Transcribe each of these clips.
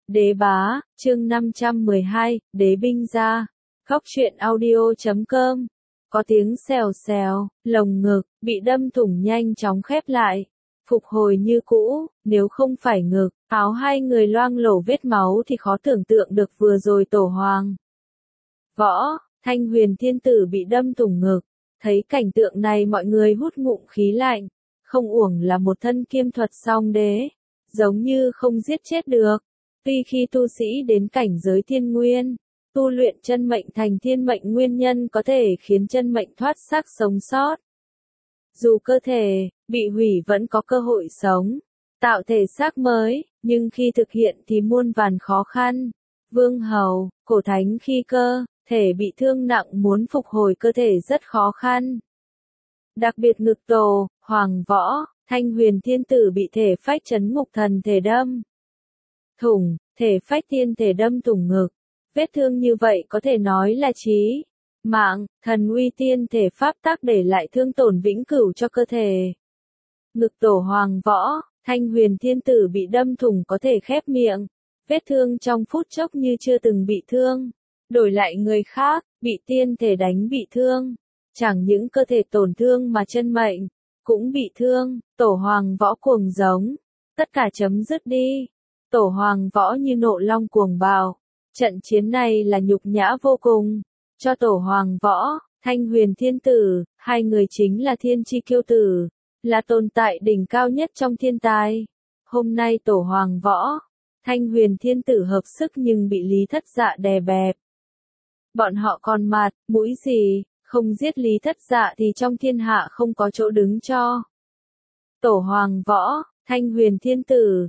Đế bá, chương 512, đế binh ra. Góc truyện audio.com. Có tiếng xèo xèo, lồng ngực, bị đâm thủng nhanh chóng khép lại. Phục hồi như cũ, nếu không phải ngực, áo hai người loang lổ vết máu thì khó tưởng tượng được vừa rồi tổ hoàng. Võ, Thanh Huyền Thiên Tử bị đâm thủng ngực. Thấy cảnh tượng này mọi người hút ngụm khí lạnh. Không uổng là một thân kiêm thuật song đế. Giống như không giết chết được. Tuy khi tu sĩ đến cảnh giới thiên nguyên, tu luyện chân mệnh thành thiên mệnh nguyên nhân có thể khiến chân mệnh thoát xác sống sót. Dù cơ thể bị hủy vẫn có cơ hội sống, tạo thể xác mới, nhưng khi thực hiện thì muôn vàn khó khăn. Vương hầu, cổ thánh khi cơ thể bị thương nặng muốn phục hồi cơ thể rất khó khăn. Đặc biệt ngực tổ, hoàng võ, Thanh Huyền Thiên Tử bị thể phách chấn ngục thần thể đâm thủng, thể phách thiên thể đâm thủng ngực. Vết thương như vậy có thể nói là chí mạng, thần uy tiên thể pháp tác để lại thương tổn vĩnh cửu cho cơ thể. Ngực tổ hoàng võ, Thanh Huyền Thiên Tử bị đâm thủng có thể khép miệng. Vết thương trong phút chốc như chưa từng bị thương. Đổi lại người khác, bị tiên thể đánh bị thương. Chẳng những cơ thể tổn thương mà chân mệnh cũng bị thương. Tổ hoàng võ cuồng giống. Tất cả chấm dứt đi. Tổ hoàng võ như nộ long cuồng bạo. Trận chiến này là nhục nhã vô cùng. Cho tổ hoàng võ, Thanh Huyền Thiên Tử, hai người chính là thiên chi kiêu tử. Là tồn tại đỉnh cao nhất trong thiên tài. Hôm nay tổ hoàng võ, Thanh Huyền Thiên Tử hợp sức nhưng bị Lý Thất Dạ đè bẹp. Bọn họ còn mặt, mũi gì, không giết Lý Thất Dạ thì trong thiên hạ không có chỗ đứng cho. Tổ hoàng võ, Thanh Huyền Thiên Tử,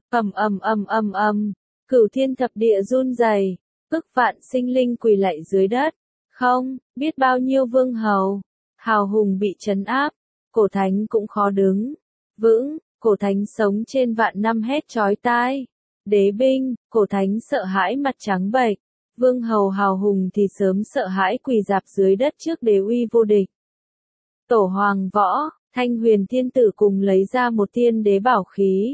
cửu thiên thập địa run rẩy, ức vạn sinh linh quỳ lạy dưới đất. Không, biết bao nhiêu vương hầu, hào hùng bị trấn áp, cổ thánh cũng khó đứng vững, cổ thánh sống trên vạn năm hét chói tai. Đế binh, cổ thánh sợ hãi mặt trắng bệch, vương hầu hào hùng thì sớm sợ hãi quỳ rạp dưới đất trước đế uy vô địch. Tổ hoàng võ, Thanh Huyền Thiên Tử cùng lấy ra một thiên đế bảo khí.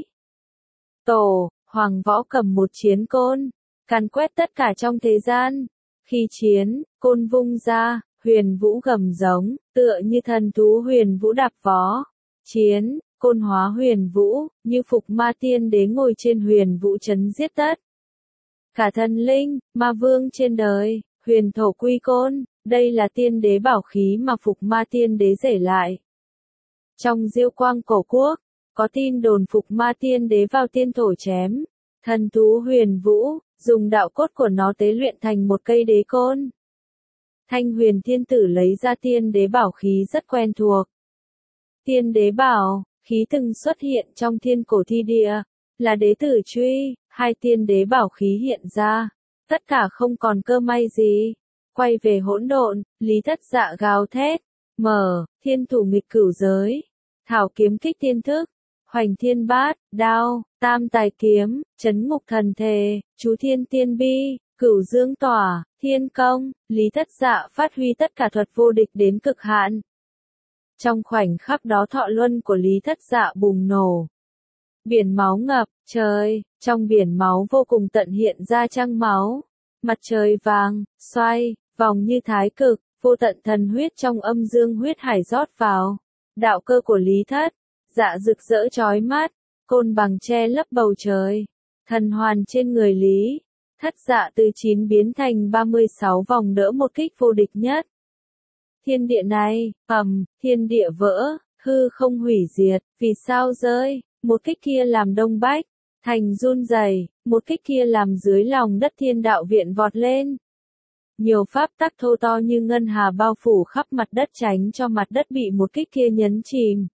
Tổ hoàng võ cầm một chiến côn, càn quét tất cả trong thế gian. Khi chiến, côn vung ra, huyền vũ gầm giống, tựa như thần thú huyền vũ đạp vó. Chiến, côn hóa huyền vũ, như phục ma tiên đế ngồi trên huyền vũ chấn giết tất. Cả thần linh, ma vương trên đời, huyền thổ quy côn, đây là tiên đế bảo khí mà phục ma tiên đế để lại. Trong Diêu Quang cổ quốc, có tin đồn phục ma tiên đế vào tiên thổ chém thần thú huyền vũ, dùng đạo cốt của nó tế luyện thành một cây đế côn. Thanh Huyền Thiên Tử lấy ra tiên đế bảo khí rất quen thuộc. Tiên đế bảo khí từng xuất hiện trong thiên cổ thi địa, là đế tử truy, hai tiên đế bảo khí hiện ra, tất cả không còn cơ may gì. Quay về hỗn độn, Lý Thất Dạ gào thét, mở, thiên thủ nghịch cửu giới, thảo kiếm kích thiên thức, hoành thiên bát, đao, tam tài kiếm, chấn ngục thần thể, chú thiên tiên bi, cửu dương tỏa, thiên công. Lý Thất Dạ phát huy tất cả thuật vô địch đến cực hạn. Trong khoảnh khắc đó thọ luân của Lý Thất Dạ bùng nổ. Biển máu ngập trời, trong biển máu vô cùng tận hiện ra trăng máu. Mặt trời vàng, xoay, vòng như thái cực, vô tận thần huyết trong âm dương huyết hải rót vào. Đạo cơ của Lý Thất Dạ rực rỡ chói mắt, côn bằng che lấp bầu trời. Thần hoàn trên người Lý Thất Dạ từ 9 biến thành 36 vòng đỡ một kích vô địch nhất. Thiên địa này, thiên địa vỡ, hư không hủy diệt, vì sao rơi, một kích kia làm Đông Bách thành run rẩy, một kích kia làm dưới lòng đất thiên đạo viện vọt lên. Nhiều pháp tắc thô to như ngân hà bao phủ khắp mặt đất tránh cho mặt đất bị một kích kia nhấn chìm.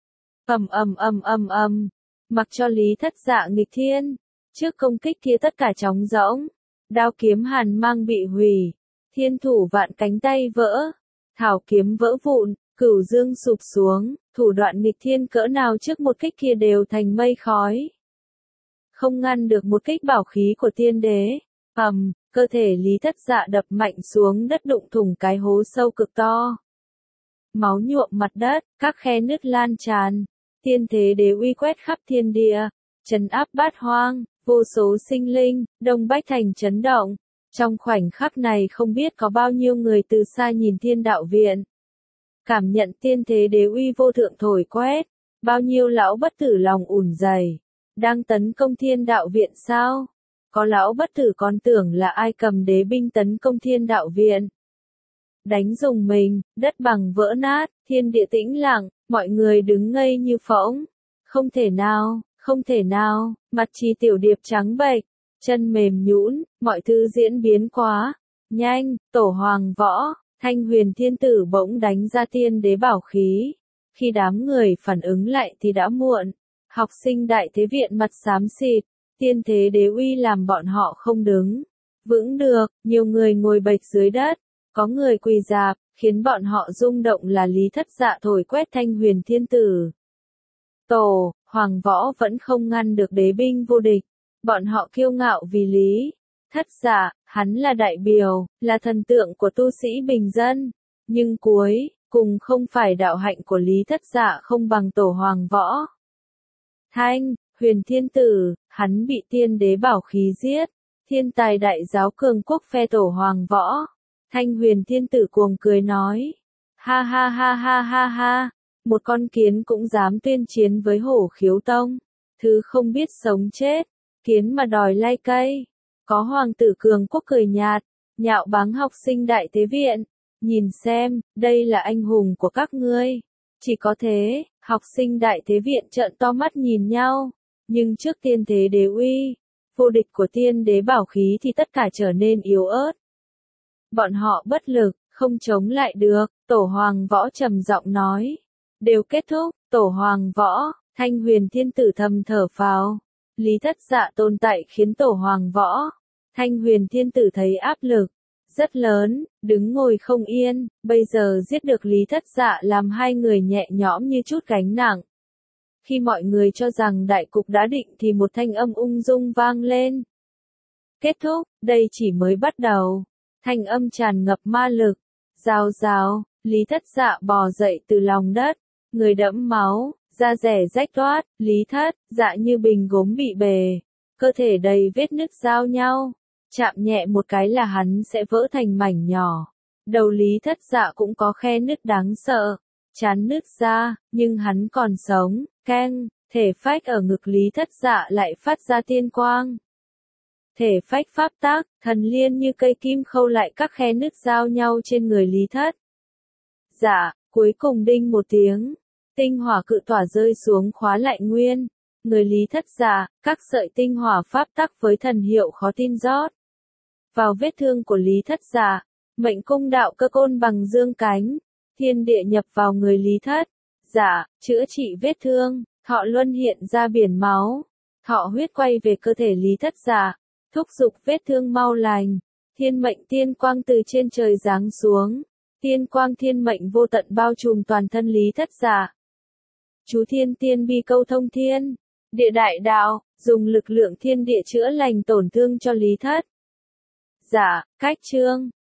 Mặc cho Lý Thất Dạ nghịch thiên, trước công kích kia tất cả trống rỗng, đao kiếm hàn mang bị hủy, thiên thủ vạn cánh tay vỡ, thảo kiếm vỡ vụn, cửu dương sụp xuống, thủ đoạn nghịch thiên cỡ nào trước một kích kia đều thành mây khói. Không ngăn được một kích bảo khí của tiên đế. Cơ thể Lý Thất Dạ đập mạnh xuống đất đụng thủng cái hố sâu cực to. Máu nhuộm mặt đất, các khe nứt lan tràn. Tiên thế đế uy quét khắp thiên địa, trấn áp bát hoang, Vô số sinh linh, Đông Bách Thành chấn động. Trong khoảnh khắc này không biết có bao nhiêu người từ xa nhìn Thiên Đạo Viện. Cảm nhận tiên thế đế uy vô thượng thổi quét. Bao nhiêu lão bất tử lòng ủn dày. Đang tấn công Thiên Đạo Viện sao? Có lão bất tử còn tưởng là ai cầm đế binh tấn công Thiên Đạo Viện. Đánh rùng mình, đất bằng vỡ nát, thiên địa tĩnh lặng, mọi người đứng ngây như phỗng. Không thể nào, không thể nào, mặt Trì Tiểu Điệp trắng bệch, chân mềm nhũn, mọi thứ diễn biến quá nhanh. Tổ Hoàng Võ, Thanh Huyền Thiên Tử bỗng đánh ra tiên đế bảo khí. Khi đám người phản ứng lại thì đã muộn. Học sinh Đại Thế Viện mặt xám xịt, tiên thế đế uy làm bọn họ không đứng vững được, nhiều người ngồi bệt dưới đất, có người quỳ rạp, khiến bọn họ rung động là Lý Thất Dạ thổi quét Thanh Huyền Thiên Tử. Tổ Hoàng Võ vẫn không ngăn được đế binh vô địch, bọn họ kiêu ngạo vì Lý Thất Dạ, hắn là đại biểu, là thần tượng của tu sĩ bình dân, nhưng cuối cùng không phải đạo hạnh của Lý Thất Dạ không bằng Tổ Hoàng Võ. Thanh Huyền Thiên Tử, hắn bị tiên đế bảo khí giết, thiên tài đại giáo cường quốc phe Tổ Hoàng Võ. Thanh Huyền Thiên Tử cuồng cười nói, ha ha ha ha ha ha, một con kiến cũng dám tuyên chiến với Hổ Khiếu Tông, thứ không biết sống chết, kiến mà đòi lai cây. Có hoàng tử cường quốc cười nhạt, nhạo báng học sinh Đại Thế Viện, nhìn xem, đây là anh hùng của các ngươi. Chỉ có thế, học sinh Đại Thế Viện trợn to mắt nhìn nhau, nhưng trước tiên thế đế uy, vô địch của tiên đế bảo khí thì tất cả trở nên yếu ớt. Bọn họ bất lực, không chống lại được, Tổ Hoàng Võ trầm giọng nói. Đều kết thúc, Tổ Hoàng Võ, Thanh Huyền Thiên Tử thầm thở phào. Lý Thất Dạ tồn tại khiến Tổ Hoàng Võ, Thanh Huyền Thiên Tử thấy áp lực rất lớn, đứng ngồi không yên, bây giờ giết được Lý Thất Dạ làm hai người nhẹ nhõm như chút gánh nặng. Khi mọi người cho rằng đại cục đã định thì một thanh âm ung dung vang lên. Kết thúc, đây chỉ mới bắt đầu. Thanh âm tràn ngập ma lực. Rào rào, Lý Thất Dạ bò dậy từ lòng đất, người đẫm máu, da rẻ rách toát, Lý Thất Dạ như bình gốm bị bề, cơ thể đầy vết nứt giao nhau, chạm nhẹ một cái là hắn sẽ vỡ thành mảnh nhỏ. Đầu Lý Thất Dạ cũng có khe nứt đáng sợ, chán nứt ra, nhưng hắn còn sống, keng, thể phách ở ngực Lý Thất Dạ lại phát ra tiên quang. Thể phách pháp tác, thần liên như cây kim khâu lại các khe nứt giao nhau trên người Lý Thất Dạ, cuối cùng đinh một tiếng, tinh hỏa cự tỏa rơi xuống khóa lại nguyên. Người Lý Thất Dạ, các sợi tinh hỏa pháp tắc với thần hiệu khó tin rót vào vết thương của Lý Thất Dạ, mệnh cung đạo cơ côn bằng dương cánh, thiên địa nhập vào người Lý Thất Dạ, chữa trị vết thương, thọ luân hiện ra biển máu, thọ huyết quay về cơ thể Lý Thất Dạ, thúc giục vết thương mau lành, thiên mệnh tiên quang từ trên trời giáng xuống, tiên quang thiên mệnh vô tận bao trùm toàn thân Lý Thất Dạ. Chú Thiên Tiên bi câu thông thiên, địa đại đạo, dùng lực lượng thiên địa chữa lành tổn thương cho Lý Thất Dạ. Cách chương